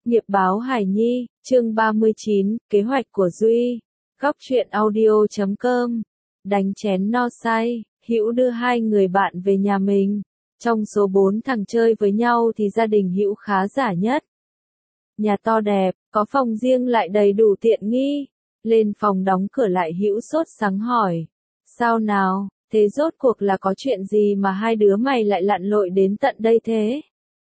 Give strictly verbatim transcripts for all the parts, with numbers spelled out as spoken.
Nghiệp báo Hải Nhi, chương ba mươi chín, kế hoạch của Duy. Góc truyện audio chấm com. Đánh chén no say, Hữu đưa hai người bạn về nhà mình. Trong số bốn thằng chơi với nhau thì gia đình Hữu khá giả nhất. Nhà to đẹp, có phòng riêng lại đầy đủ tiện nghi. Lên phòng đóng cửa lại Hữu sốt sắng hỏi. Sao nào, thế rốt cuộc là có chuyện gì mà hai đứa mày lại lặn lội đến tận đây thế?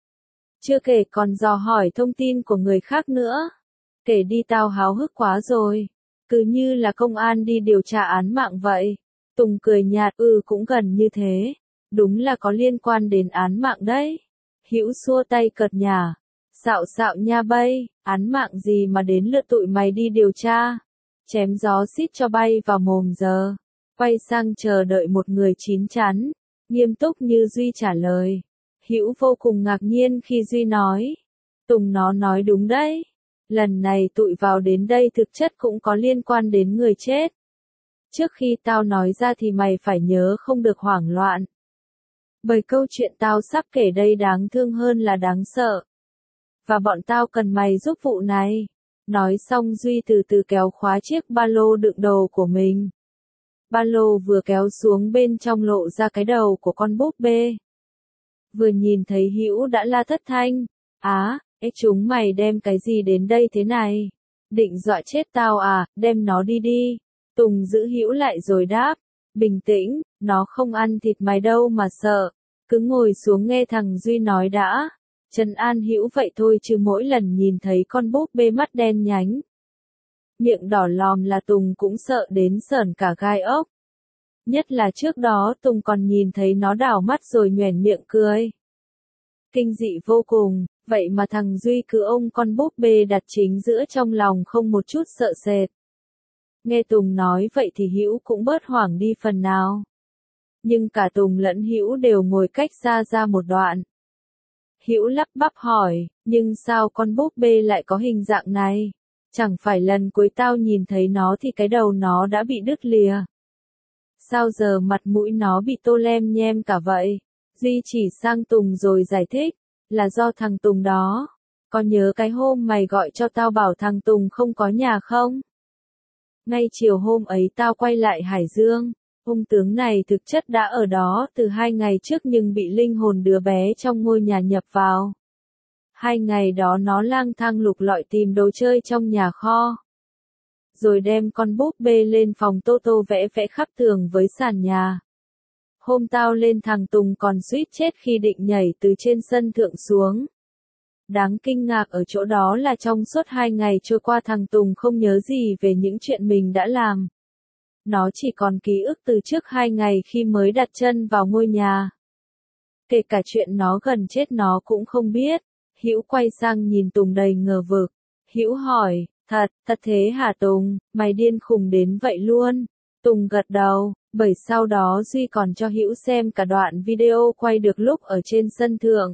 Chưa kể còn dò hỏi thông tin của người khác nữa. Kể đi tao háo hức quá rồi. Cứ như là công an đi điều tra án mạng vậy. Tùng cười nhạt, ừ cũng gần như thế. Đúng là có liên quan đến án mạng đấy. Hữu xua tay cợt nhả. Xạo xạo nha bay, án mạng gì mà đến lượt tụi mày đi điều tra. Chém gió xít cho bay vào mồm giờ. Quay sang chờ đợi một người chín chắn. Nghiêm túc như Duy trả lời. Hữu vô cùng ngạc nhiên khi Duy nói. Tùng nó nói đúng đấy. Lần này tụi vào đến đây thực chất cũng có liên quan đến người chết. Trước khi tao nói ra thì mày phải nhớ không được hoảng loạn. Bởi câu chuyện tao sắp kể đây đáng thương hơn là đáng sợ. Và bọn tao cần mày giúp vụ này. Nói xong Duy từ từ kéo khóa chiếc ba lô đựng đồ của mình. Ba lô vừa kéo xuống bên trong lộ ra cái đầu của con búp bê. Vừa nhìn thấy Hữu đã la thất thanh. Á, ế chúng mày đem cái gì đến đây thế này? Định dọa chết tao à, đem nó đi đi. Tùng giữ Hữu lại rồi đáp. Bình tĩnh, nó không ăn thịt mày đâu mà sợ. Cứ ngồi xuống nghe thằng Duy nói đã. Trấn an Hữu vậy thôi chứ mỗi lần nhìn thấy con búp bê mắt đen nhánh. Miệng đỏ lòm là Tùng cũng sợ đến sởn cả gai ốc. Nhất là trước đó Tùng còn nhìn thấy nó đảo mắt rồi nhoẻn miệng cười. Kinh dị vô cùng, vậy mà thằng Duy cứ ôm con búp bê đặt chính giữa trong lòng không một chút sợ sệt. Nghe Tùng nói vậy thì Hữu cũng bớt hoảng đi phần nào. Nhưng cả Tùng lẫn Hữu đều ngồi cách xa ra một đoạn. Hữu lắp bắp hỏi, nhưng sao con búp bê lại có hình dạng này? Chẳng phải lần cuối tao nhìn thấy nó thì cái đầu nó đã bị đứt lìa. Sao giờ mặt mũi nó bị tô lem nhem cả vậy? Duy chỉ sang Tùng rồi giải thích, là do thằng Tùng đó. Có nhớ cái hôm mày gọi cho tao bảo thằng Tùng không có nhà không? Ngay chiều hôm ấy tao quay lại Hải Dương. Ông tướng này thực chất đã ở đó từ hai ngày trước nhưng bị linh hồn đứa bé trong ngôi nhà nhập vào. Hai ngày đó nó lang thang lục lọi tìm đồ chơi trong nhà kho. Rồi đem con búp bê lên phòng tô tô vẽ vẽ khắp tường với sàn nhà. Hôm tao lên thằng Tùng còn suýt chết khi định nhảy từ trên sân thượng xuống. Đáng kinh ngạc ở chỗ đó là trong suốt hai ngày trôi qua thằng Tùng không nhớ gì về những chuyện mình đã làm. Nó chỉ còn ký ức từ trước hai ngày khi mới đặt chân vào ngôi nhà. Kể cả chuyện nó gần chết nó cũng không biết. Hữu quay sang nhìn Tùng đầy ngờ vực. Hữu hỏi, thật, thật thế hả Tùng, mày điên khùng đến vậy luôn? Tùng gật đầu, bởi sau đó Duy còn cho Hữu xem cả đoạn video quay được lúc ở trên sân thượng.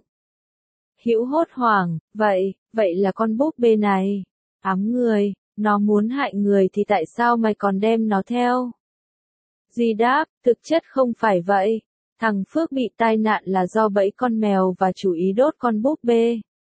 Hữu hốt hoảng, vậy, vậy là con búp bê này. Ám người, nó muốn hại người thì tại sao mày còn đem nó theo? Duy đáp, thực chất không phải vậy. Thằng Phước bị tai nạn là do bẫy con mèo và chủ ý đốt con búp bê.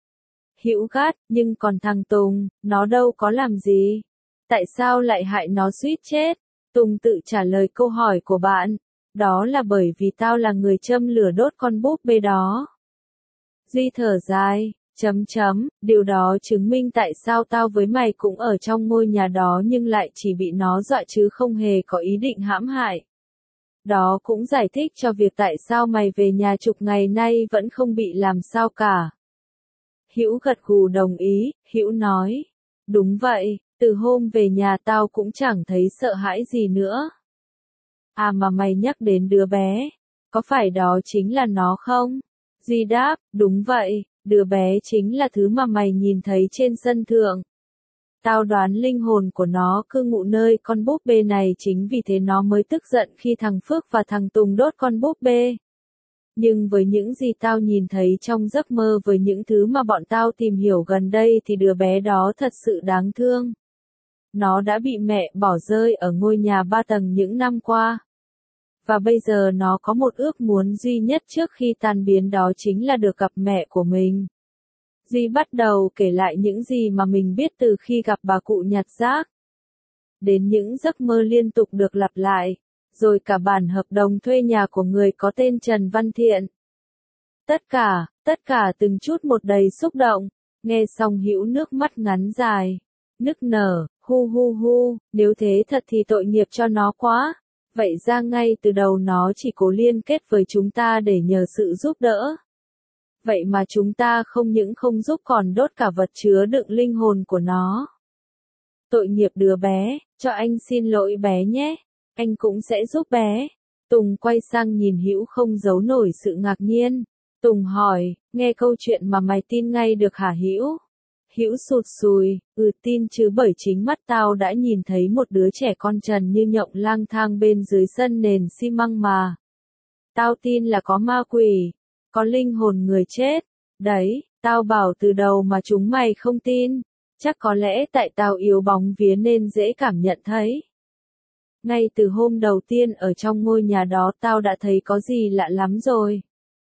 Hữu gắt, nhưng còn thằng Tùng, nó đâu có làm gì. Tại sao lại hại nó suýt chết? Tùng tự trả lời câu hỏi của bạn. Đó là bởi vì tao là người châm lửa đốt con búp bê đó. Duy thở dài, chấm chấm, điều đó chứng minh tại sao tao với mày cũng ở trong ngôi nhà đó nhưng lại chỉ bị nó dọa chứ không hề có ý định hãm hại. Đó cũng giải thích cho việc tại sao mày về nhà chục ngày nay vẫn không bị làm sao cả. Hữu gật gù đồng ý, Hữu nói. Đúng vậy, từ hôm về nhà tao cũng chẳng thấy sợ hãi gì nữa. À mà mày nhắc đến đứa bé, có phải đó chính là nó không? Duy đáp, đúng vậy, đứa bé chính là thứ mà mày nhìn thấy trên sân thượng. Tao đoán linh hồn của nó cư ngụ nơi con búp bê này chính vì thế nó mới tức giận khi thằng Phước và thằng Tùng đốt con búp bê. Nhưng với những gì tao nhìn thấy trong giấc mơ với những thứ mà bọn tao tìm hiểu gần đây thì đứa bé đó thật sự đáng thương. Nó đã bị mẹ bỏ rơi ở ngôi nhà ba tầng những năm qua. Và bây giờ nó có một ước muốn duy nhất trước khi tan biến đó chính là được gặp mẹ của mình. Duy bắt đầu kể lại những gì mà mình biết từ khi gặp bà cụ nhặt rác. Đến những giấc mơ liên tục được lặp lại, rồi cả bản hợp đồng thuê nhà của người có tên Trần Văn Thiện. Tất cả, tất cả từng chút một đầy xúc động, nghe xong Hữu nước mắt ngắn dài, nức nở, hu hu hu, nếu thế thật thì tội nghiệp cho nó quá. Vậy ra ngay từ đầu nó chỉ cố liên kết với chúng ta để nhờ sự giúp đỡ. Vậy mà chúng ta không những không giúp còn đốt cả vật chứa đựng linh hồn của nó. Tội nghiệp đứa bé, cho anh xin lỗi bé nhé, anh cũng sẽ giúp bé. Tùng quay sang nhìn Hữu không giấu nổi sự ngạc nhiên. Tùng hỏi, nghe câu chuyện mà mày tin ngay được hả Hữu? Hữu sụt sùi, ừ tin chứ bởi chính mắt tao đã nhìn thấy một đứa trẻ con trần như nhộng lang thang bên dưới sân nền xi măng mà. Tao tin là có ma quỷ, có linh hồn người chết. Đấy, tao bảo từ đầu mà chúng mày không tin. Chắc có lẽ tại tao yếu bóng vía nên dễ cảm nhận thấy. Ngay từ hôm đầu tiên ở trong ngôi nhà đó tao đã thấy có gì lạ lắm rồi.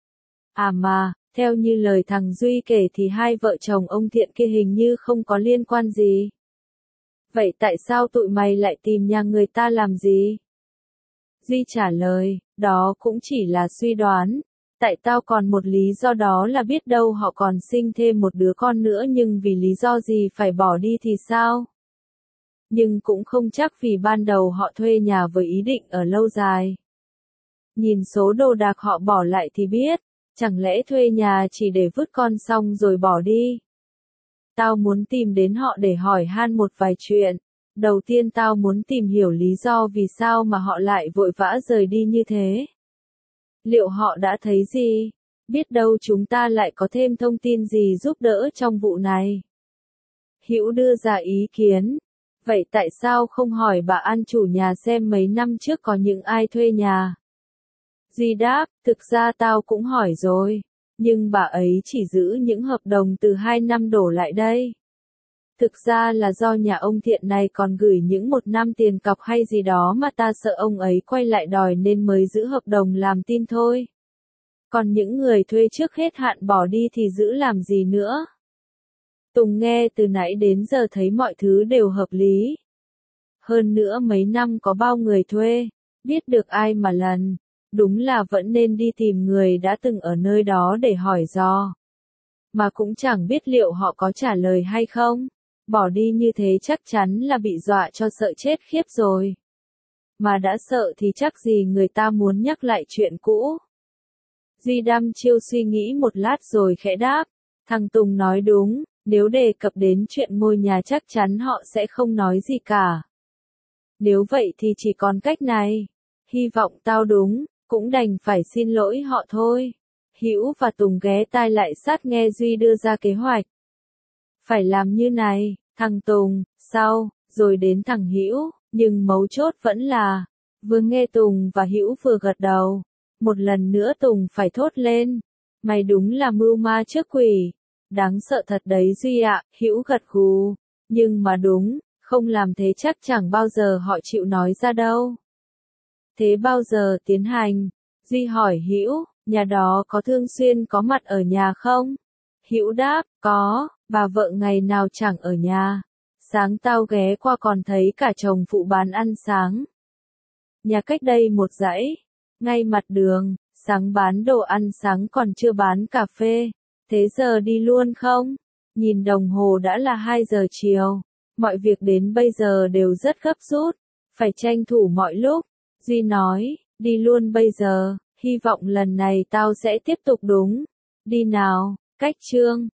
À mà, theo như lời thằng Duy kể thì hai vợ chồng ông Thiện kia hình như không có liên quan gì. Vậy tại sao tụi mày lại tìm nhà người ta làm gì? Duy trả lời, đó cũng chỉ là suy đoán. Tại tao còn một lý do đó là biết đâu họ còn sinh thêm một đứa con nữa nhưng vì lý do gì phải bỏ đi thì sao? Nhưng cũng không chắc vì ban đầu họ thuê nhà với ý định ở lâu dài. Nhìn số đồ đạc họ bỏ lại thì biết, chẳng lẽ thuê nhà chỉ để vứt con xong rồi bỏ đi? Tao muốn tìm đến họ để hỏi han một vài chuyện. Đầu tiên tao muốn tìm hiểu lý do vì sao mà họ lại vội vã rời đi như thế. Liệu họ đã thấy gì? Biết đâu chúng ta lại có thêm thông tin gì giúp đỡ trong vụ này. Hữu đưa ra ý kiến. Vậy tại sao không hỏi bà An chủ nhà xem mấy năm trước có những ai thuê nhà? Duy đáp, thực ra tao cũng hỏi rồi. Nhưng bà ấy chỉ giữ những hợp đồng từ hai năm đổ lại đây. Thực ra là do nhà ông Thiện này còn gửi những một năm tiền cọc hay gì đó mà ta sợ ông ấy quay lại đòi nên mới giữ hợp đồng làm tin thôi. Còn những người thuê trước hết hạn bỏ đi thì giữ làm gì nữa? Tùng nghe từ nãy đến giờ thấy mọi thứ đều hợp lý. Hơn nữa mấy năm có bao người thuê, biết được ai mà lần, đúng là vẫn nên đi tìm người đã từng ở nơi đó để hỏi dò. Mà cũng chẳng biết liệu họ có trả lời hay không. Bỏ đi như thế chắc chắn là bị dọa cho sợ chết khiếp rồi. Mà đã sợ thì chắc gì người ta muốn nhắc lại chuyện cũ. Duy đăm chiêu suy nghĩ một lát rồi khẽ đáp. Thằng Tùng nói đúng, nếu đề cập đến chuyện ngôi nhà chắc chắn họ sẽ không nói gì cả. Nếu vậy thì chỉ còn cách này. Hy vọng tao đúng, cũng đành phải xin lỗi họ thôi. Hữu và Tùng ghé tai lại sát nghe Duy đưa ra kế hoạch. Phải làm như này, thằng Tùng, sau, rồi đến thằng Hữu, nhưng mấu chốt vẫn là, vừa nghe Tùng và Hữu vừa gật đầu, một lần nữa Tùng phải thốt lên, mày đúng là mưu ma trước quỷ, đáng sợ thật đấy Duy ạ. Hữu gật gù, nhưng mà đúng, không làm thế chắc chẳng bao giờ họ chịu nói ra đâu. Thế bao giờ tiến hành? Duy hỏi Hữu, nhà đó có thường xuyên có mặt ở nhà không? Hữu đáp, có, bà vợ ngày nào chẳng ở nhà. Sáng tao ghé qua còn thấy cả chồng phụ bán ăn sáng. Nhà cách đây một dãy, ngay mặt đường, sáng bán đồ ăn sáng còn chưa bán cà phê. Thế giờ đi luôn không? Nhìn đồng hồ đã là hai giờ chiều. Mọi việc đến bây giờ đều rất gấp rút, phải tranh thủ mọi lúc. Duy nói, đi luôn bây giờ, hy vọng lần này tao sẽ tiếp tục đúng. Đi nào, cách chương.